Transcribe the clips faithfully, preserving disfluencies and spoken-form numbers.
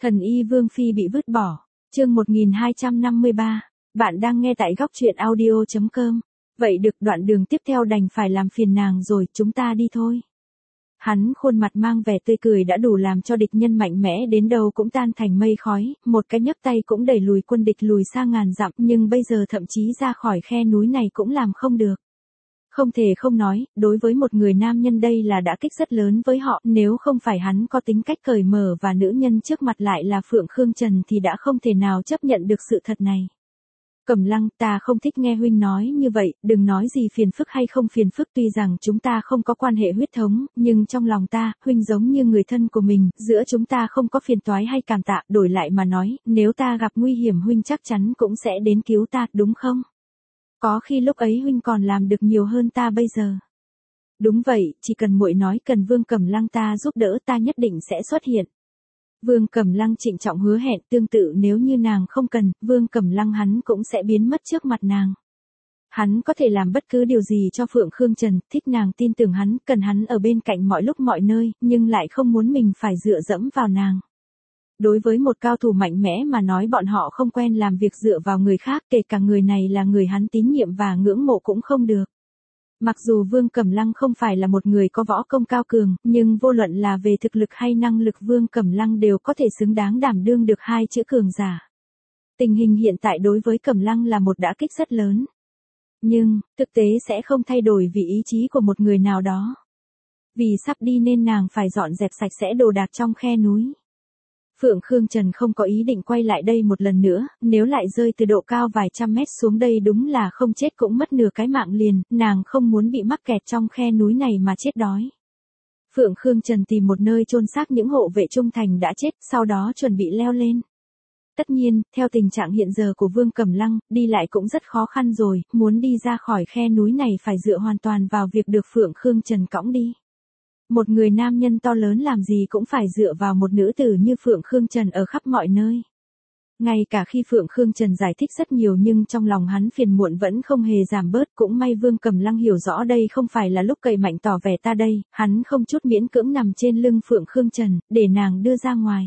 Thần y Vương Phi bị vứt bỏ. Chương một nghìn hai trăm năm mươi ba. Bạn đang nghe tại góc truyện audio chấm com. Vậy được, đoạn đường tiếp theo đành phải làm phiền nàng rồi, chúng ta đi thôi. Hắn khuôn mặt mang vẻ tươi cười đã đủ làm cho địch nhân mạnh mẽ đến đâu cũng tan thành mây khói, một cái nhấc tay cũng đẩy lùi quân địch lùi xa ngàn dặm, nhưng bây giờ thậm chí ra khỏi khe núi này cũng làm không được. Không thể không nói, đối với một người nam nhân đây là đả kích rất lớn với họ, nếu không phải hắn có tính cách cởi mở và nữ nhân trước mặt lại là Phượng Khương Trần thì đã không thể nào chấp nhận được sự thật này. Cẩm Lăng, ta không thích nghe huynh nói như vậy, đừng nói gì phiền phức hay không phiền phức, tuy rằng chúng ta không có quan hệ huyết thống, nhưng trong lòng ta, huynh giống như người thân của mình, giữa chúng ta không có phiền toái hay cảm tạ, đổi lại mà nói, nếu ta gặp nguy hiểm huynh chắc chắn cũng sẽ đến cứu ta, đúng không? Có khi lúc ấy huynh còn làm được nhiều hơn ta bây giờ. Đúng vậy, chỉ cần muội nói cần Vương Cẩm Lăng ta giúp đỡ ta nhất định sẽ xuất hiện. Vương Cẩm Lăng trịnh trọng hứa hẹn, tương tự nếu như nàng không cần, Vương Cẩm Lăng hắn cũng sẽ biến mất trước mặt nàng. Hắn có thể làm bất cứ điều gì cho Phượng Khương Trần, thích nàng tin tưởng hắn, cần hắn ở bên cạnh mọi lúc mọi nơi, nhưng lại không muốn mình phải dựa dẫm vào nàng. Đối với một cao thủ mạnh mẽ mà nói bọn họ không quen làm việc dựa vào người khác, kể cả người này là người hắn tín nhiệm và ngưỡng mộ cũng không được. Mặc dù Vương Cẩm Lăng không phải là một người có võ công cao cường, nhưng vô luận là về thực lực hay năng lực Vương Cẩm Lăng đều có thể xứng đáng đảm đương được hai chữ cường giả. Tình hình hiện tại đối với Cẩm Lăng là một đả kích rất lớn. Nhưng, thực tế sẽ không thay đổi vì ý chí của một người nào đó. Vì sắp đi nên nàng phải dọn dẹp sạch sẽ đồ đạc trong khe núi. Phượng Khương Trần không có ý định quay lại đây một lần nữa, nếu lại rơi từ độ cao vài trăm mét xuống đây đúng là không chết cũng mất nửa cái mạng liền, nàng không muốn bị mắc kẹt trong khe núi này mà chết đói. Phượng Khương Trần tìm một nơi chôn xác những hộ vệ trung thành đã chết, sau đó chuẩn bị leo lên. Tất nhiên, theo tình trạng hiện giờ của Vương Cẩm Lăng, đi lại cũng rất khó khăn rồi, muốn đi ra khỏi khe núi này phải dựa hoàn toàn vào việc được Phượng Khương Trần cõng đi. Một người nam nhân to lớn làm gì cũng phải dựa vào một nữ tử như Phượng Khương Trần ở khắp mọi nơi. Ngay cả khi Phượng Khương Trần giải thích rất nhiều nhưng trong lòng hắn phiền muộn vẫn không hề giảm bớt, cũng may Vương Cẩm Lăng hiểu rõ đây không phải là lúc cậy mạnh tỏ vẻ ta đây, hắn không chút miễn cưỡng nằm trên lưng Phượng Khương Trần, để nàng đưa ra ngoài.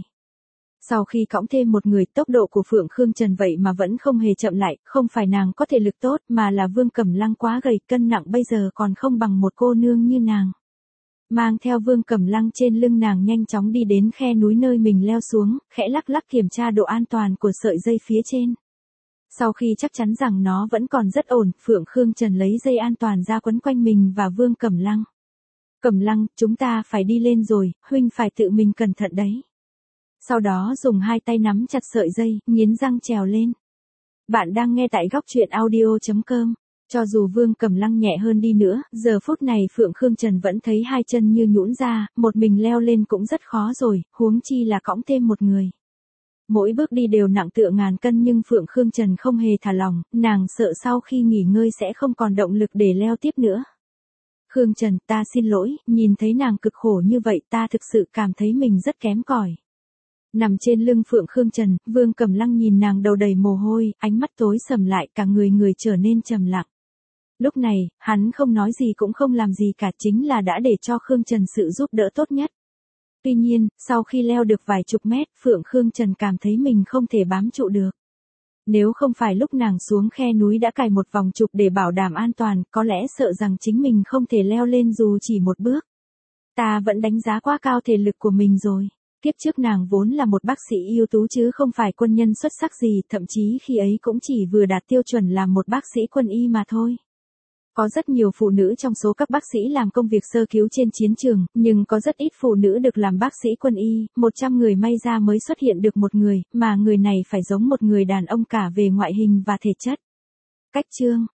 Sau khi cõng thêm một người, tốc độ của Phượng Khương Trần vậy mà vẫn không hề chậm lại, không phải nàng có thể lực tốt mà là Vương Cẩm Lăng quá gầy, cân nặng bây giờ còn không bằng một cô nương như nàng. Mang theo Vương Cẩm Lăng trên lưng nàng nhanh chóng đi đến khe núi nơi mình leo xuống, khẽ lắc lắc kiểm tra độ an toàn của sợi dây phía trên. Sau khi chắc chắn rằng nó vẫn còn rất ổn, Phượng Khương Trần lấy dây an toàn ra quấn quanh mình và Vương Cẩm Lăng. Cẩm Lăng, chúng ta phải đi lên rồi, huynh phải tự mình cẩn thận đấy. Sau đó dùng hai tay nắm chặt sợi dây, nghiến răng trèo lên. Bạn đang nghe tại góc truyện audio chấm com. Cho dù Vương Cẩm Lăng nhẹ hơn đi nữa, giờ phút này Phượng Khương Trần vẫn thấy hai chân như nhũn ra, một mình leo lên cũng rất khó rồi, huống chi là cõng thêm một người. Mỗi bước đi đều nặng tựa ngàn cân nhưng Phượng Khương Trần không hề thả lỏng, nàng sợ sau khi nghỉ ngơi sẽ không còn động lực để leo tiếp nữa. Khương Trần, ta xin lỗi, nhìn thấy nàng cực khổ như vậy ta thực sự cảm thấy mình rất kém cỏi. Nằm trên lưng Phượng Khương Trần, Vương Cẩm Lăng nhìn nàng đầu đầy mồ hôi, ánh mắt tối sầm lại, cả người người trở nên trầm lặng. Lúc này, hắn không nói gì cũng không làm gì cả, chính là đã để cho Khương Trần sự giúp đỡ tốt nhất. Tuy nhiên, sau khi leo được vài chục mét, Phượng Khương Trần cảm thấy mình không thể bám trụ được. Nếu không phải lúc nàng xuống khe núi đã cài một vòng trục để bảo đảm an toàn, có lẽ sợ rằng chính mình không thể leo lên dù chỉ một bước. Ta vẫn đánh giá quá cao thể lực của mình rồi. Kiếp trước nàng vốn là một bác sĩ ưu tú chứ không phải quân nhân xuất sắc gì, thậm chí khi ấy cũng chỉ vừa đạt tiêu chuẩn làm một bác sĩ quân y mà thôi. Có rất nhiều phụ nữ trong số các bác sĩ làm công việc sơ cứu trên chiến trường, nhưng có rất ít phụ nữ được làm bác sĩ quân y, một trăm người may ra mới xuất hiện được một người, mà người này phải giống một người đàn ông cả về ngoại hình và thể chất. Cách chương,